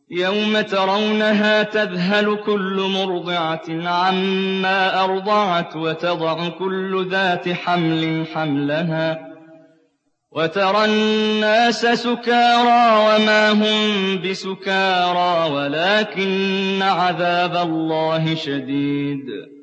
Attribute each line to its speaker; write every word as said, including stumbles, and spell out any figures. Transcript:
Speaker 1: يَوْمَ تَرَوْنَهَا تَذْهَلُ كُلُّ مُرْضِعَةٍ عَمَّا أَرْضَعَتْ وَتَضَعُ كُلُّ ذَاتِ حَمْلٍ حَمْلَهَا وَتَرَى النَّاسَ سُكَارَىٰ وَمَا هُم بِسُكَارَىٰ وَلَٰكِنَّ عَذَابَ اللَّهِ شَدِيدٌ